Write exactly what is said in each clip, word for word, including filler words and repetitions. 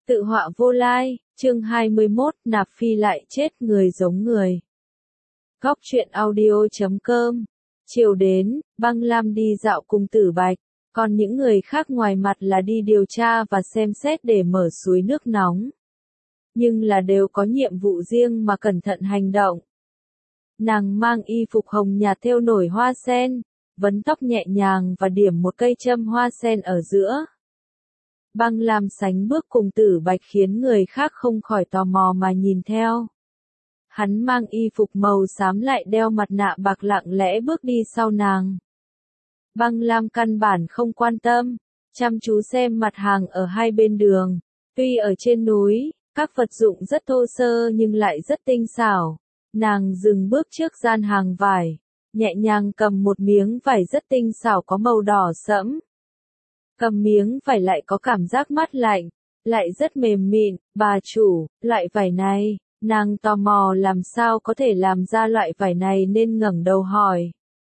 Tự họa vô lai, chương hai mươi mốt, nạp phi lại chết người giống người. Góc truyện audio chấm com. Chiều đến, Băng Lam đi dạo cùng Tử Bạch, còn những người khác ngoài mặt là đi điều tra và xem xét để mở suối nước nóng. Nhưng là đều có nhiệm vụ riêng mà cẩn thận hành động. Nàng mang y phục hồng nhạt thêu nổi hoa sen, vấn tóc nhẹ nhàng và điểm một cây châm hoa sen ở giữa. Băng Lam sánh bước cùng Tử Bạch khiến người khác không khỏi tò mò mà nhìn theo. Hắn mang y phục màu xám lại đeo mặt nạ bạc lặng lẽ bước đi sau nàng. Băng Lam căn bản không quan tâm, chăm chú xem mặt hàng ở hai bên đường. Tuy ở trên núi, các vật dụng rất thô sơ nhưng lại rất tinh xảo. Nàng dừng bước trước gian hàng vải, nhẹ nhàng cầm một miếng vải rất tinh xảo có màu đỏ sẫm. Cầm miếng vải lại có cảm giác mát lạnh, lại rất mềm mịn. Bà chủ, loại vải này, nàng tò mò làm sao có thể làm ra loại vải này nên ngẩng đầu hỏi.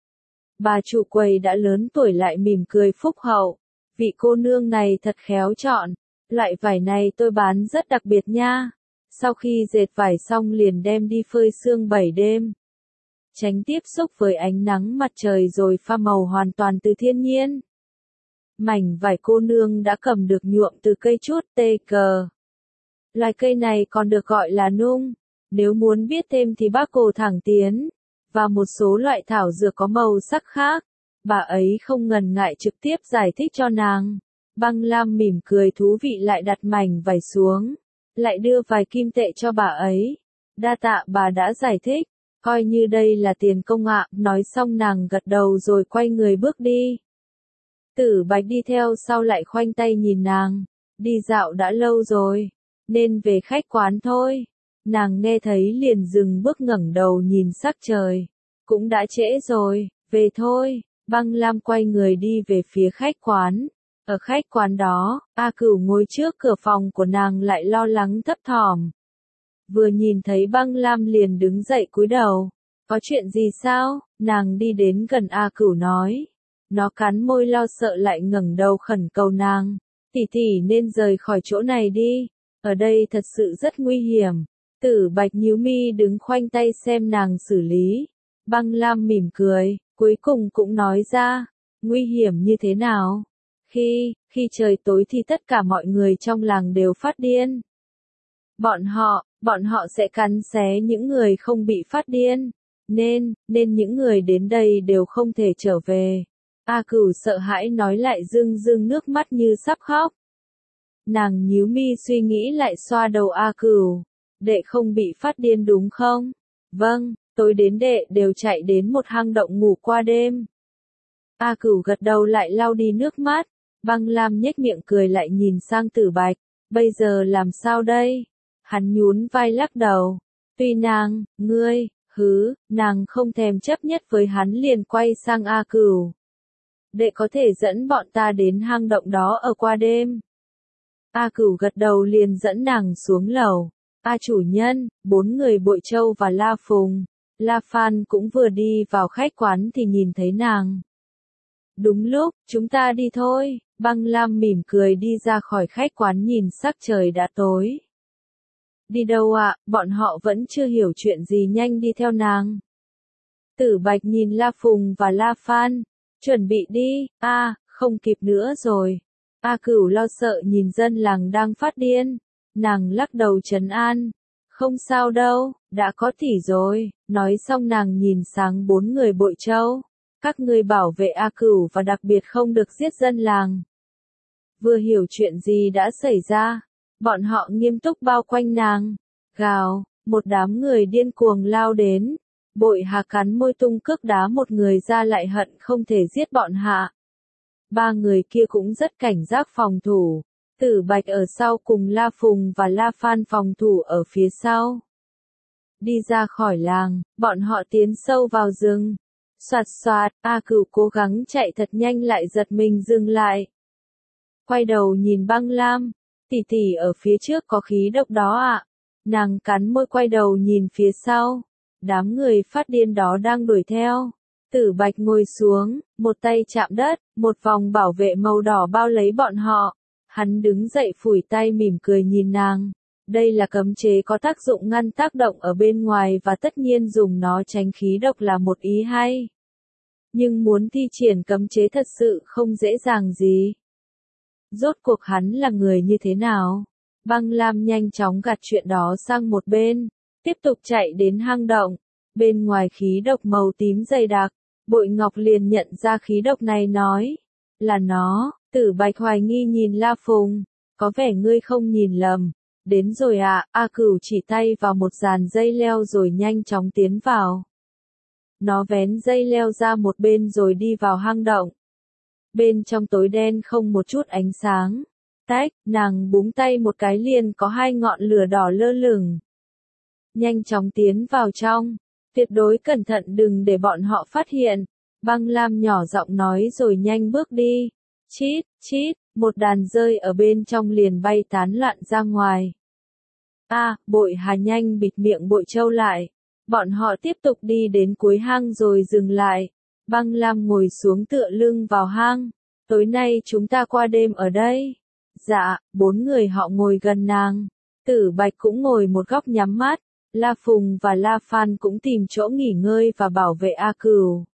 Bà chủ quầy đã lớn tuổi lại mỉm cười phúc hậu, vị cô nương này thật khéo chọn, loại vải này tôi bán rất đặc biệt nha. Sau khi dệt vải xong liền đem đi phơi sương bảy đêm. Tránh tiếp xúc với ánh nắng mặt trời rồi pha màu hoàn toàn từ thiên nhiên. Mảnh vải cô nương đã cầm được nhuộm từ cây chút tê cờ. Loài cây này còn được gọi là nung. Nếu muốn biết thêm thì bác Cổ thẳng tiến. Và một số loại thảo dược có màu sắc khác. Bà ấy không ngần ngại trực tiếp giải thích cho nàng. Băng Lam mỉm cười thú vị lại đặt mảnh vải xuống. Lại đưa vài kim tệ cho bà ấy. Đa tạ bà đã giải thích. Coi như đây là tiền công ạ. Nói xong nàng gật đầu rồi quay người bước đi. Tử Bạch đi theo sau lại khoanh tay nhìn nàng. Đi dạo đã lâu rồi, nên về khách quán thôi. Nàng nghe thấy liền dừng bước ngẩng đầu nhìn sắc trời. Cũng đã trễ rồi, về thôi. Băng Lam quay người đi về phía khách quán. Ở khách quán đó, A Cửu ngồi trước cửa phòng của nàng lại lo lắng thấp thỏm. Vừa nhìn thấy Băng Lam liền đứng dậy cúi đầu. Có chuyện gì sao? Nàng đi đến gần A Cửu nói. Nó cắn môi lo sợ lại ngẩng đầu khẩn cầu nàng. Tỷ tỷ nên rời khỏi chỗ này đi. Ở đây thật sự rất nguy hiểm. Tử Bạch nhíu mi đứng khoanh tay xem nàng xử lý. Băng Lam mỉm cười, cuối cùng cũng nói ra. Nguy hiểm như thế nào? Khi, khi trời tối thì tất cả mọi người trong làng đều phát điên. Bọn họ, bọn họ sẽ cắn xé những người không bị phát điên. Nên, nên những người đến đây đều không thể trở về. A Cửu sợ hãi nói lại rưng rưng nước mắt như sắp khóc. Nàng nhíu mi suy nghĩ lại xoa đầu A Cửu. Đệ không bị phát điên đúng không? Vâng, tối đến đệ đều chạy đến một hang động ngủ qua đêm. A Cửu gật đầu lại lau đi nước mắt. Băng Lam nhếch miệng cười lại nhìn sang Tử Bạch. Bây giờ làm sao đây? Hắn nhún vai lắc đầu. Tuy nàng, ngươi, hứ, nàng không thèm chấp nhất với hắn liền quay sang A Cửu. Đệ có thể dẫn bọn ta đến hang động đó ở qua đêm. A Cửu gật đầu liền dẫn nàng xuống lầu. A chủ nhân, bốn người Bội Châu và La Phùng, La Phan cũng vừa đi vào khách quán thì nhìn thấy nàng. Đúng lúc, chúng ta đi thôi. Băng Lam mỉm cười đi ra khỏi khách quán nhìn sắc trời đã tối. Đi đâu ạ? Bọn họ vẫn chưa hiểu chuyện gì nhanh đi theo nàng. Tử Bạch nhìn La Phùng và La Phan. Chuẩn bị đi, a, à, không kịp nữa rồi. A Cửu lo sợ nhìn dân làng đang phát điên. Nàng lắc đầu trấn an. Không sao đâu, đã có tỷ rồi. Nói xong nàng nhìn sang bốn người Bội Châu. Các ngươi bảo vệ A Cửu và đặc biệt không được giết dân làng. Vừa hiểu chuyện gì đã xảy ra, bọn họ nghiêm túc bao quanh nàng. Gào, một đám người điên cuồng lao đến. Bội Hà cắn môi tung cước đá một người ra lại hận không thể giết bọn hạ. Ba người kia cũng rất cảnh giác phòng thủ. Tử Bạch ở sau cùng La Phùng và La Phan phòng thủ ở phía sau. Đi ra khỏi làng, bọn họ tiến sâu vào rừng. Soạt soạt, A Cửu cố gắng chạy thật nhanh lại giật mình dừng lại. Quay đầu nhìn Băng Lam. Tỷ tỷ ở phía trước có khí độc đó ạ. À? Nàng cắn môi quay đầu nhìn phía sau. Đám người phát điên đó đang đuổi theo. Tử Bạch ngồi xuống, một tay chạm đất, một vòng bảo vệ màu đỏ bao lấy bọn họ. Hắn đứng dậy phủi tay mỉm cười nhìn nàng. Đây là cấm chế có tác dụng ngăn tác động ở bên ngoài và tất nhiên dùng nó tránh khí độc là một ý hay. Nhưng muốn thi triển cấm chế thật sự không dễ dàng gì. Rốt cuộc hắn là người như thế nào? Băng Lam nhanh chóng gạt chuyện đó sang một bên, tiếp tục chạy đến hang động. Bên ngoài khí độc màu tím dày đặc, Bội Ngọc liền nhận ra khí độc này nói, là nó. Tử Bạch hoài nghi nhìn La Phùng, có vẻ ngươi không nhìn lầm. Đến rồi à, A Cửu chỉ tay vào một dàn dây leo rồi nhanh chóng tiến vào. Nó vén dây leo ra một bên rồi đi vào hang động. Bên trong tối đen không một chút ánh sáng. Tách, nàng búng tay một cái liền có hai ngọn lửa đỏ lơ lửng. Nhanh chóng tiến vào trong, tuyệt đối cẩn thận đừng để bọn họ phát hiện. Băng Lam nhỏ giọng nói rồi nhanh bước đi. Chít, chít, một đàn rơi ở bên trong liền bay tán loạn ra ngoài. A, à, Bội Hà nhanh bịt miệng Bội Châu lại. Bọn họ tiếp tục đi đến cuối hang rồi dừng lại. Băng Lam ngồi xuống tựa lưng vào hang. Tối nay chúng ta qua đêm ở đây. Dạ, bốn người họ ngồi gần nàng. Tử Bạch cũng ngồi một góc nhắm mắt. La Phùng và La Phan cũng tìm chỗ nghỉ ngơi và bảo vệ A Cửu.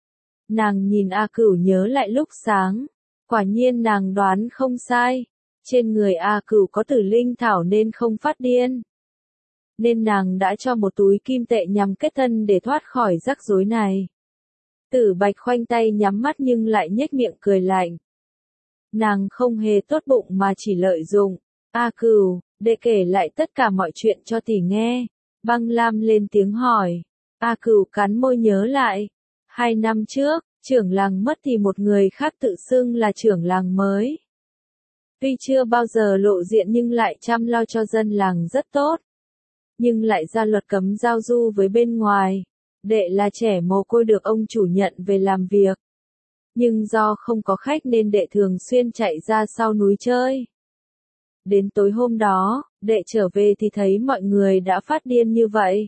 Nàng nhìn A Cửu nhớ lại lúc sáng. Quả nhiên nàng đoán không sai. Trên người A Cửu có tử linh thảo nên không phát điên. Nên nàng đã cho một túi kim tệ nhằm kết thân để thoát khỏi rắc rối này. Tử Bạch khoanh tay nhắm mắt nhưng lại nhếch miệng cười lạnh. Nàng không hề tốt bụng mà chỉ lợi dụng. A Cửu, để kể lại tất cả mọi chuyện cho tỷ nghe. Băng Lam lên tiếng hỏi. A Cửu cắn môi nhớ lại. Hai năm trước, trưởng làng mất thì một người khác tự xưng là trưởng làng mới. Tuy chưa bao giờ lộ diện nhưng lại chăm lo cho dân làng rất tốt. Nhưng lại ra luật cấm giao du với bên ngoài. Đệ là trẻ mồ côi được ông chủ nhận về làm việc. Nhưng do không có khách nên đệ thường xuyên chạy ra sau núi chơi. Đến tối hôm đó, đệ trở về thì thấy mọi người đã phát điên như vậy.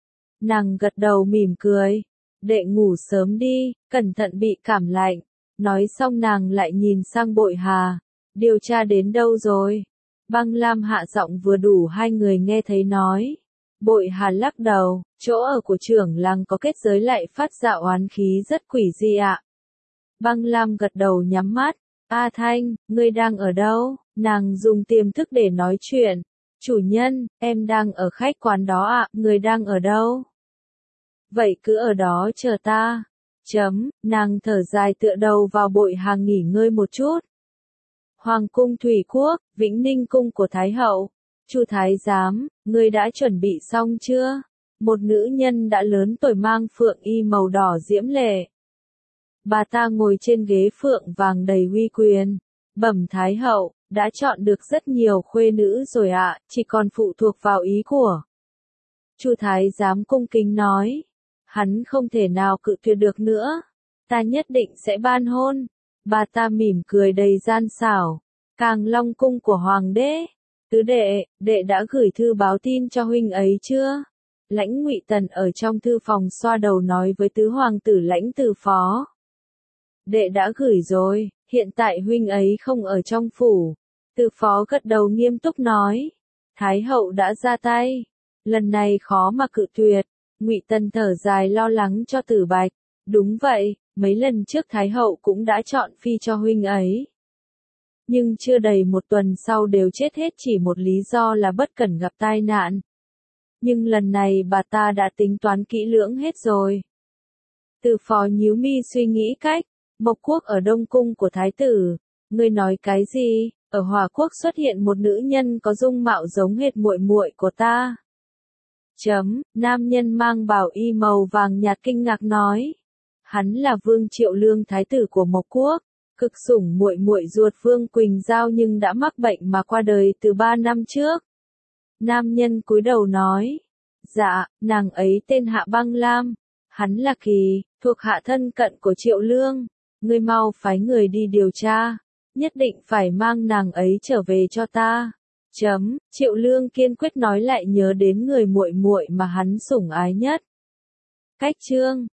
Nàng gật đầu mỉm cười. Đệ ngủ sớm đi, cẩn thận bị cảm lạnh. Nói xong nàng lại nhìn sang Bội Hà. Điều tra đến đâu rồi? Băng Lam hạ giọng vừa đủ hai người nghe thấy nói. Bội Hà lắc đầu, chỗ ở của trưởng làng có kết giới lại phát ra oán khí rất quỷ dị ạ. Băng Lam gật đầu nhắm mắt. A Thanh, ngươi đang ở đâu? Nàng dùng tiềm thức để nói chuyện. Chủ nhân, em đang ở khách quán đó ạ, người đang ở đâu? Vậy cứ ở đó chờ ta. Chấm, nàng thở dài tựa đầu vào Bội Hà nghỉ ngơi một chút. Hoàng cung Thủy Quốc, Vĩnh Ninh cung của Thái hậu. Chu Thái giám, ngươi đã chuẩn bị xong chưa? Một nữ nhân đã lớn tuổi mang phượng y màu đỏ diễm lệ. Bà ta ngồi trên ghế phượng vàng đầy uy quyền. Bẩm Thái hậu, đã chọn được rất nhiều khuê nữ rồi ạ, chỉ còn phụ thuộc vào ý của. Chu Thái giám cung kính nói. Hắn không thể nào cự tuyệt được nữa. Ta nhất định sẽ ban hôn. Bà ta mỉm cười đầy gian xảo. Càng Long cung của hoàng đế. Tứ đệ, đệ đã gửi thư báo tin cho huynh ấy chưa? Lãnh Ngụy Tần ở trong thư phòng xoa đầu nói với tứ hoàng tử Lãnh Từ Phó. Đệ đã gửi rồi, hiện tại huynh ấy không ở trong phủ. Từ Phó gật đầu nghiêm túc nói. Thái hậu đã ra tay. Lần này khó mà cự tuyệt. Ngụy Tần thở dài lo lắng cho Tử Bạch. Đúng vậy, mấy lần trước Thái hậu cũng đã chọn phi cho huynh ấy. Nhưng chưa đầy một tuần sau đều chết hết chỉ một lý do là bất cẩn gặp tai nạn. Nhưng lần này bà ta đã tính toán kỹ lưỡng hết rồi. Từ Phó nhíu mi suy nghĩ cách. Mộc quốc ở Đông cung của Thái tử. Ngươi nói cái gì? Ở Hòa quốc xuất hiện một nữ nhân có dung mạo giống hệt muội muội của ta. Chấm, nam nhân mang bào y màu vàng nhạt kinh ngạc nói. Hắn là Vương Triệu Lương Thái tử của Mộc quốc, cực sủng muội muội ruột Vương Quỳnh Giao nhưng đã mắc bệnh mà qua đời từ ba năm trước. Nam nhân cúi đầu nói. Dạ, nàng ấy tên Hạ Băng Lam. Hắn là Kỳ, thuộc hạ thân cận của Triệu Lương. Ngươi mau phái người đi điều tra. Nhất định phải mang nàng ấy trở về cho ta. Chấm, Triệu Lương kiên quyết nói lại nhớ đến người muội muội mà hắn sủng ái nhất. Cách chương